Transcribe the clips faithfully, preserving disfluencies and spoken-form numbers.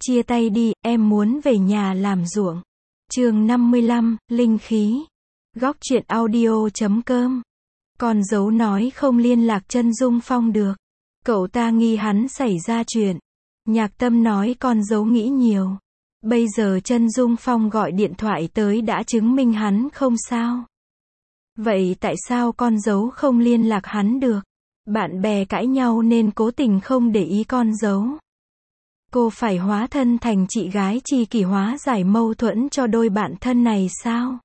Chia tay đi, em muốn về nhà làm ruộng. Chương năm mươi lăm, linh khí. Góc truyện audio chấm com. Con dấu nói không liên lạc Chân Dung Phong được. Cậu ta nghi hắn xảy ra chuyện. Nhạc Tâm nói con dấu nghĩ nhiều. Bây giờ Chân Dung Phong gọi điện thoại tới đã chứng minh hắn không sao. Vậy tại sao con dấu không liên lạc hắn được? Bạn bè cãi nhau nên cố tình không để ý con dấu. Cô phải hóa thân thành chị gái tri kỷ hóa giải mâu thuẫn cho đôi bạn thân này sao?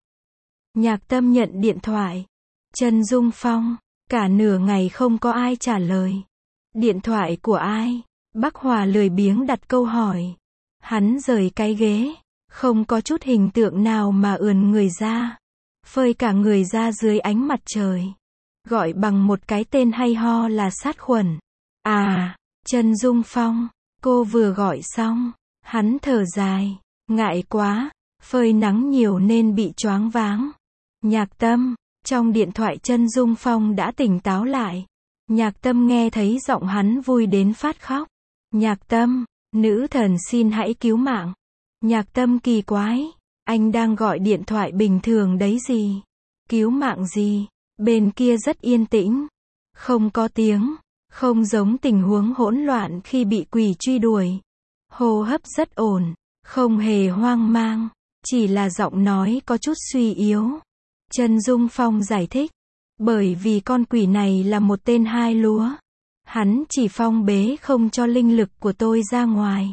Nhạc Tâm nhận điện thoại. Chân Dung Phong. Cả nửa ngày không có ai trả lời. Điện thoại của ai? Bác Hòa lười biếng đặt câu hỏi. Hắn rời cái ghế. Không có chút hình tượng nào mà ườn người ra. Phơi cả người ra dưới ánh mặt trời. Gọi bằng một cái tên hay ho là sát khuẩn. À, Chân Dung Phong. Cô vừa gọi xong. Hắn thở dài. Ngại quá. Phơi nắng nhiều nên bị choáng váng. Nhạc Tâm. Trong điện thoại Chân Dung Phong đã tỉnh táo lại. Nhạc Tâm nghe thấy giọng hắn vui đến phát khóc. Nhạc Tâm. Nữ thần xin hãy cứu mạng. Nhạc Tâm kỳ quái. Anh đang gọi điện thoại bình thường đấy gì? Cứu mạng gì? Bên kia rất yên tĩnh. Không có tiếng. Không giống tình huống hỗn loạn khi bị quỷ truy đuổi. Hô hấp rất ổn. Không hề hoang mang. Chỉ là giọng nói có chút suy yếu. Chân Dung Phong giải thích. Bởi vì con quỷ này là một tên hai lúa. Hắn chỉ phong bế không cho linh lực của tôi ra ngoài.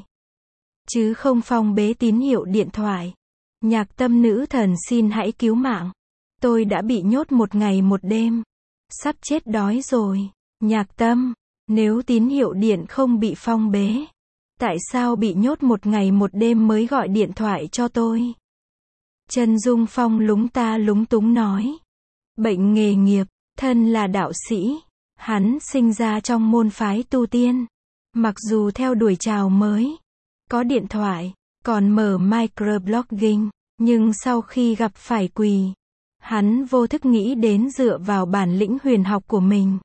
Chứ không phong bế tín hiệu điện thoại. Nhạc Tâm nữ thần xin hãy cứu mạng. Tôi đã bị nhốt một ngày một đêm. Sắp chết đói rồi. Nhạc Tâm. Nếu tín hiệu điện không bị phong bế. Tại sao bị nhốt một ngày một đêm mới gọi điện thoại cho tôi? Chân Dung Phong lúng ta lúng túng nói. Bệnh nghề nghiệp. Thân là đạo sĩ. Hắn sinh ra trong môn phái tu tiên. Mặc dù theo đuổi trào mới. Có điện thoại. Còn mở microblogging. Nhưng sau khi gặp phải quỷ. Hắn vô thức nghĩ đến dựa vào bản lĩnh huyền học của mình.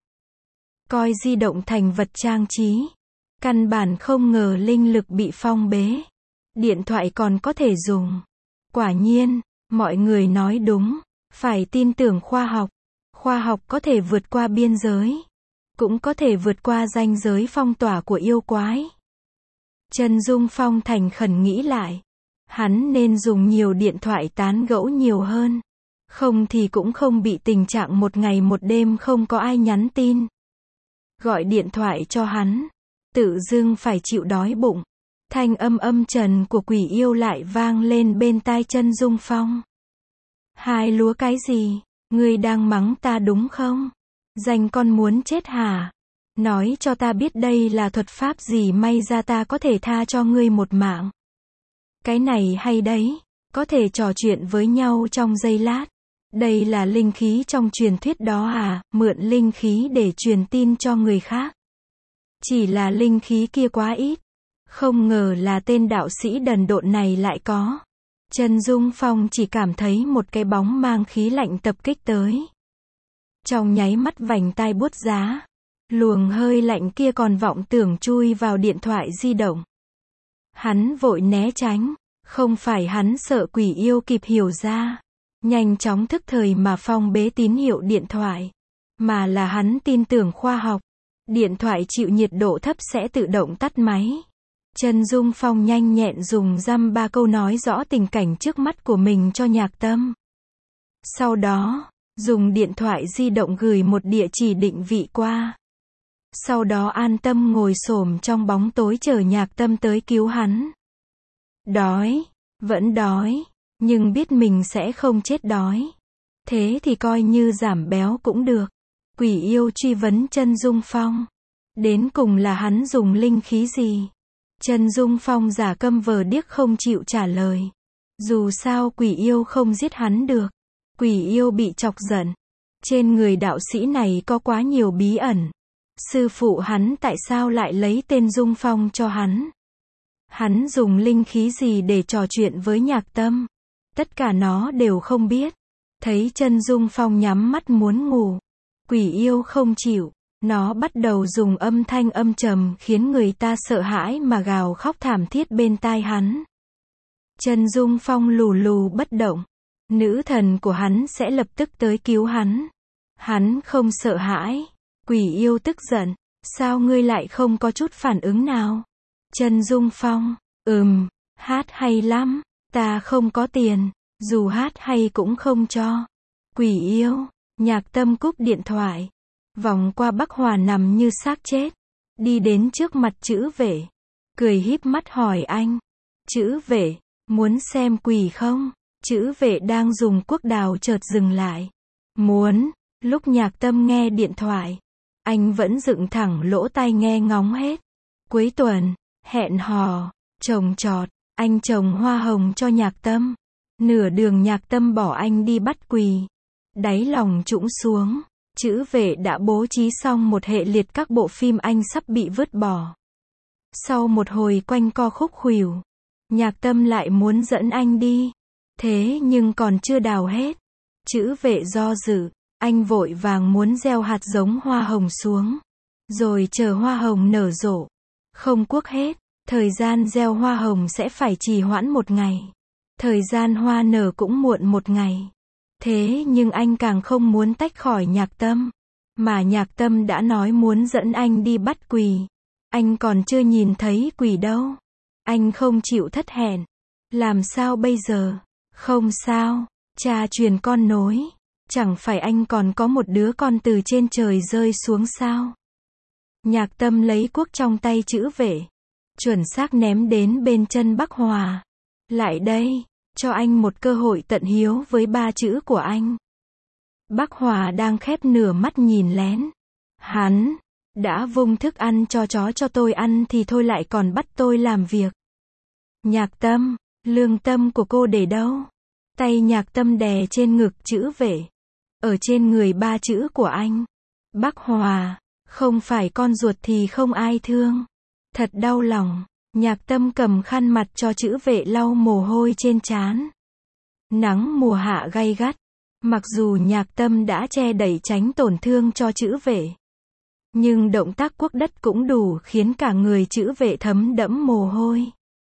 Coi di động thành vật trang trí. Căn bản không ngờ linh lực bị phong bế. Điện thoại còn có thể dùng. Quả nhiên, mọi người nói đúng. Phải tin tưởng khoa học. Khoa học có thể vượt qua biên giới. Cũng có thể vượt qua ranh giới phong tỏa của yêu quái. Chân Dung Phong thành khẩn nghĩ lại. Hắn nên dùng nhiều điện thoại tán gẫu nhiều hơn. Không thì cũng không bị tình trạng một ngày một đêm không có ai nhắn tin. Gọi điện thoại cho hắn. Tự dưng phải chịu đói bụng. Thanh âm âm trần của quỷ yêu lại vang lên bên tai Chân Dung Phong. Hai lúa cái gì? Ngươi đang mắng ta đúng không? Dành con muốn chết hả? Nói cho ta biết đây là thuật pháp gì may ra ta có thể tha cho ngươi một mạng. Cái này hay đấy. Có thể trò chuyện với nhau trong giây lát. Đây là linh khí trong truyền thuyết đó à, mượn linh khí để truyền tin cho người khác. Chỉ là linh khí kia quá ít. Không ngờ là tên đạo sĩ đần độn này lại có. Chân Dung Phong chỉ cảm thấy một cái bóng mang khí lạnh tập kích tới. Trong nháy mắt vành tai buốt giá. Luồng hơi lạnh kia còn vọng tưởng chui vào điện thoại di động. Hắn vội né tránh. Không phải hắn sợ quỷ yêu kịp hiểu ra. Nhanh chóng thức thời mà phong bế tín hiệu điện thoại. Mà là hắn tin tưởng khoa học. Điện thoại chịu nhiệt độ thấp sẽ tự động tắt máy. Chân Dung Phong nhanh nhẹn dùng dăm ba câu nói rõ tình cảnh trước mắt của mình cho Nhạc Tâm. Sau đó, dùng điện thoại di động gửi một địa chỉ định vị qua. Sau đó an tâm ngồi xổm trong bóng tối chờ Nhạc Tâm tới cứu hắn. Đói, vẫn đói, nhưng biết mình sẽ không chết đói. Thế thì coi như giảm béo cũng được. Quỷ yêu truy vấn Chân Dung Phong. Đến cùng là hắn dùng linh khí gì? Chân Dung Phong giả câm vờ điếc không chịu trả lời. Dù sao quỷ yêu không giết hắn được. Quỷ yêu bị chọc giận. Trên người đạo sĩ này có quá nhiều bí ẩn. Sư phụ hắn tại sao lại lấy tên Dung Phong cho hắn? Hắn dùng linh khí gì để trò chuyện với Nhạc Tâm? Tất cả nó đều không biết. Thấy Chân Dung Phong nhắm mắt muốn ngủ. Quỷ yêu không chịu. Nó bắt đầu dùng âm thanh âm trầm khiến người ta sợ hãi mà gào khóc thảm thiết bên tai hắn. Chân Dung Phong lù lù bất động. Nữ thần của hắn sẽ lập tức tới cứu hắn. Hắn không sợ hãi. Quỷ yêu tức giận. Sao ngươi lại không có chút phản ứng nào? Chân Dung Phong, ừm, hát hay lắm. Ta không có tiền. Dù hát hay cũng không cho. Quỷ yêu, Nhạc Tâm cúp điện thoại. Vòng qua Bắc Hòa nằm như xác chết. Đi đến trước mặt Chữ Vệ. Cười híp mắt hỏi anh. Chữ Vệ, muốn xem quỷ không? Chữ Vệ đang dùng cuốc đào chợt dừng lại. Muốn. Lúc Nhạc Tâm nghe điện thoại, anh vẫn dựng thẳng lỗ tai nghe ngóng hết. Cuối tuần, hẹn hò, trồng trọt, anh trồng hoa hồng cho Nhạc Tâm. Nửa đường Nhạc Tâm bỏ anh đi bắt quỳ. Đáy lòng trũng xuống. Chữ Vệ đã bố trí xong một hệ liệt các bộ phim anh sắp bị vứt bỏ. Sau một hồi quanh co khúc khuỷu, Nhạc Tâm lại muốn dẫn anh đi. Thế nhưng còn chưa đào hết. Chữ Vệ do dự, anh vội vàng muốn gieo hạt giống hoa hồng xuống. Rồi chờ hoa hồng nở rộ. Không cuốc hết, thời gian gieo hoa hồng sẽ phải trì hoãn một ngày. Thời gian hoa nở cũng muộn một ngày. Thế nhưng anh càng không muốn tách khỏi Nhạc Tâm. Mà Nhạc Tâm đã nói muốn dẫn anh đi bắt quỳ. Anh còn chưa nhìn thấy quỷ đâu. Anh không chịu thất hẹn. Làm sao bây giờ? Không sao. Cha truyền con nối. Chẳng phải anh còn có một đứa con từ trên trời rơi xuống sao? Nhạc Tâm lấy cuốc trong tay Chữ Vệ. Chuẩn xác ném đến bên chân Bắc Hòa. Lại đây. Cho anh một cơ hội tận hiếu với ba chữ của anh. Bắc Hòa đang khép nửa mắt nhìn lén. Hắn đã vung thức ăn cho chó cho tôi ăn thì thôi lại còn bắt tôi làm việc. Nhạc Tâm, lương tâm của cô để đâu? Tay Nhạc Tâm đè trên ngực Chữ Vệ. Ở trên người ba chữ của anh. Bắc Hòa, không phải con ruột thì không ai thương. Thật đau lòng. Nhạc Tâm cầm khăn mặt cho Chữ Vệ lau mồ hôi trên trán. Nắng mùa hạ gay gắt. Mặc dù Nhạc Tâm đã che đậy tránh tổn thương cho Chữ Vệ, nhưng động tác cuốc đất cũng đủ khiến cả người Chữ Vệ thấm đẫm mồ hôi.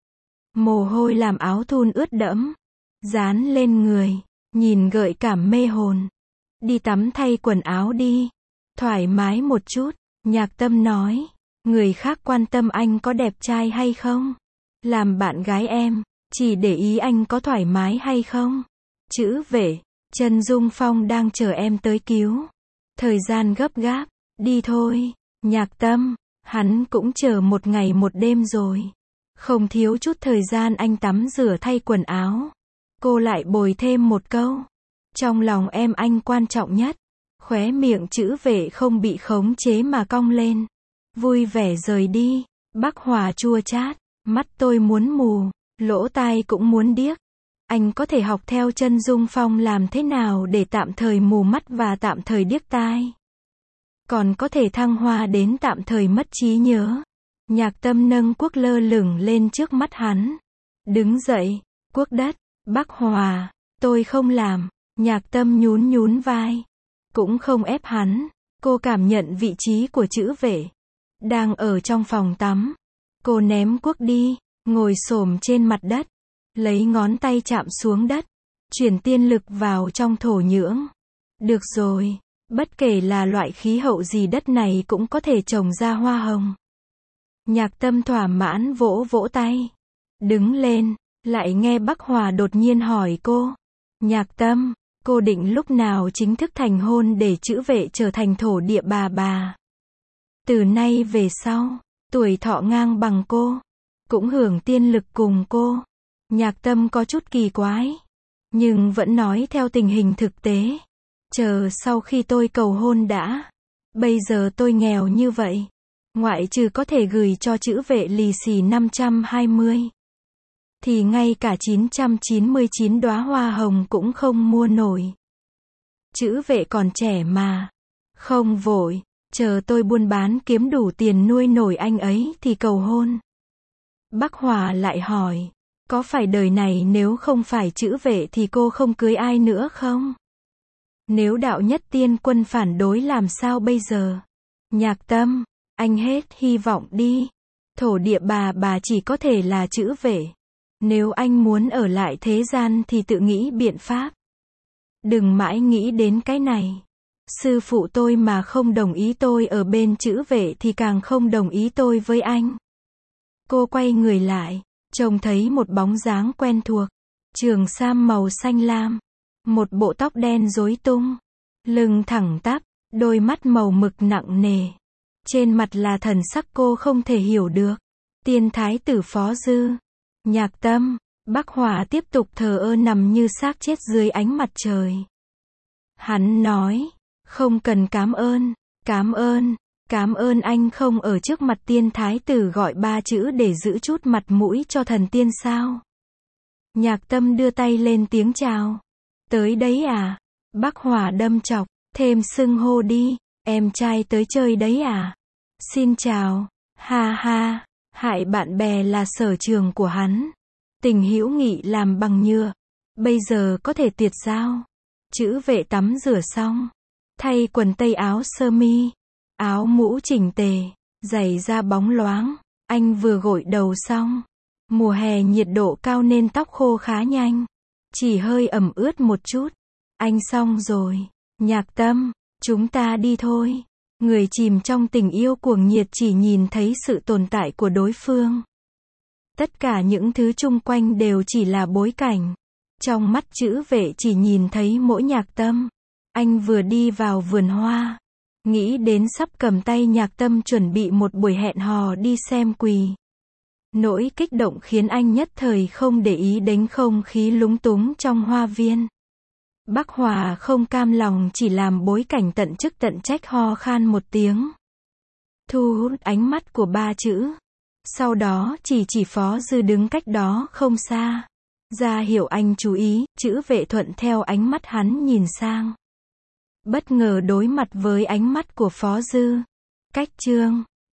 Mồ hôi làm áo thun ướt đẫm, dán lên người, nhìn gợi cảm mê hồn. Đi tắm thay quần áo đi. Thoải mái một chút, Nhạc Tâm nói. Người khác quan tâm anh có đẹp trai hay không. Làm bạn gái em, chỉ để ý anh có thoải mái hay không. Chữ Vệ, Chân Dung Phong đang chờ em tới cứu. Thời gian gấp gáp, đi thôi. Nhạc Tâm, hắn cũng chờ một ngày một đêm rồi. Không thiếu chút thời gian anh tắm rửa thay quần áo. Cô lại bồi thêm một câu. Trong lòng em anh quan trọng nhất. Khóe miệng Chữ Vệ không bị khống chế mà cong lên. Vui vẻ rời đi. Bắc Hòa chua chát. Mắt tôi muốn mù. Lỗ tai cũng muốn điếc. Anh có thể học theo Chân Dung Phong làm thế nào để tạm thời mù mắt và tạm thời điếc tai. Còn có thể thăng hoa đến tạm thời mất trí nhớ. Nhạc Tâm nâng cuốc lơ lửng lên trước mắt hắn. Đứng dậy. Cuốc đất. Bắc Hòa, tôi không làm. Nhạc Tâm nhún nhún vai. Cũng không ép hắn. Cô cảm nhận vị trí của Chữ Vệ. Đang ở trong phòng tắm. Cô ném cuốc đi. Ngồi xổm trên mặt đất. Lấy ngón tay chạm xuống đất. Chuyển tiên lực vào trong thổ nhưỡng. Được rồi. Bất kể là loại khí hậu gì đất này cũng có thể trồng ra hoa hồng. Nhạc Tâm thỏa mãn vỗ vỗ tay. Đứng lên. Lại nghe Bắc Hòa đột nhiên hỏi cô. Nhạc Tâm, cô định lúc nào chính thức thành hôn để Chữ Vệ trở thành thổ địa bà bà? Từ nay về sau, tuổi thọ ngang bằng cô. Cũng hưởng tiên lực cùng cô. Nhạc Tâm có chút kỳ quái. Nhưng vẫn nói theo tình hình thực tế. Chờ sau khi tôi cầu hôn đã. Bây giờ tôi nghèo như vậy. Ngoại trừ có thể gửi cho Chữ Vệ lì xì năm trăm hai mươi. Thì ngay cả chín trăm chín mươi chín đóa hoa hồng cũng không mua nổi. Chữ Vệ còn trẻ mà. Không vội. Chờ tôi buôn bán kiếm đủ tiền nuôi nổi anh ấy thì cầu hôn. Bắc Hòa lại hỏi. Có phải đời này nếu không phải Chữ Vệ thì cô không cưới ai nữa không? Nếu Đạo Nhất Tiên Quân phản đối làm sao bây giờ? Nhạc Tâm, anh hết hy vọng đi. Thổ địa bà bà chỉ có thể là chữ vệ. Nếu anh muốn ở lại thế gian thì tự nghĩ biện pháp. Đừng mãi nghĩ đến cái này. Sư phụ tôi mà không đồng ý tôi ở bên chữ vệ thì càng không đồng ý tôi với anh. Cô quay người lại, trông thấy một bóng dáng quen thuộc. Trường sam màu xanh lam. Một bộ tóc đen rối tung. Lưng thẳng tắp, đôi mắt màu mực nặng nề. Trên mặt là thần sắc cô không thể hiểu được. Tiên thái tử Phó Dư. Nhạc Tâm, Bắc Hỏa tiếp tục thờ ơ nằm như xác chết dưới ánh mặt trời. Hắn nói, không cần cám ơn, cám ơn, cám ơn anh không ở trước mặt tiên thái tử gọi ba chữ để giữ chút mặt mũi cho thần tiên sao. Nhạc Tâm đưa tay lên tiếng chào. Tới đấy à? Bắc Hỏa đâm chọc, thêm xưng hô đi, em trai tới chơi đấy à? Xin chào, ha ha, hại bạn bè là sở trường của hắn. Tình hữu nghị làm bằng nhựa, bây giờ có thể tuyệt giao. Chữ vệ tắm rửa xong, thay quần tây áo sơ mi, áo mũ chỉnh tề, giày da bóng loáng, anh vừa gội đầu xong. Mùa hè nhiệt độ cao nên tóc khô khá nhanh, chỉ hơi ẩm ướt một chút. Anh xong rồi, Nhạc Tâm, chúng ta đi thôi. Người chìm trong tình yêu cuồng nhiệt chỉ nhìn thấy sự tồn tại của đối phương. Tất cả những thứ chung quanh đều chỉ là bối cảnh. Trong mắt chữ vệ chỉ nhìn thấy mỗi Nhạc Tâm. Anh vừa đi vào vườn hoa, nghĩ đến sắp cầm tay Nhạc Tâm chuẩn bị một buổi hẹn hò đi xem quỳ. Nỗi kích động khiến anh nhất thời không để ý đến không khí lúng túng trong hoa viên. Bắc Hỏa không cam lòng chỉ làm bối cảnh tận chức tận trách ho khan một tiếng. Thu hút ánh mắt của ba chữ. Sau đó chỉ chỉ Phó Dư đứng cách đó không xa. Ra hiểu anh chú ý, chữ vệ thuận theo ánh mắt hắn nhìn sang. Bất ngờ đối mặt với ánh mắt của Phó Dư. Cách chương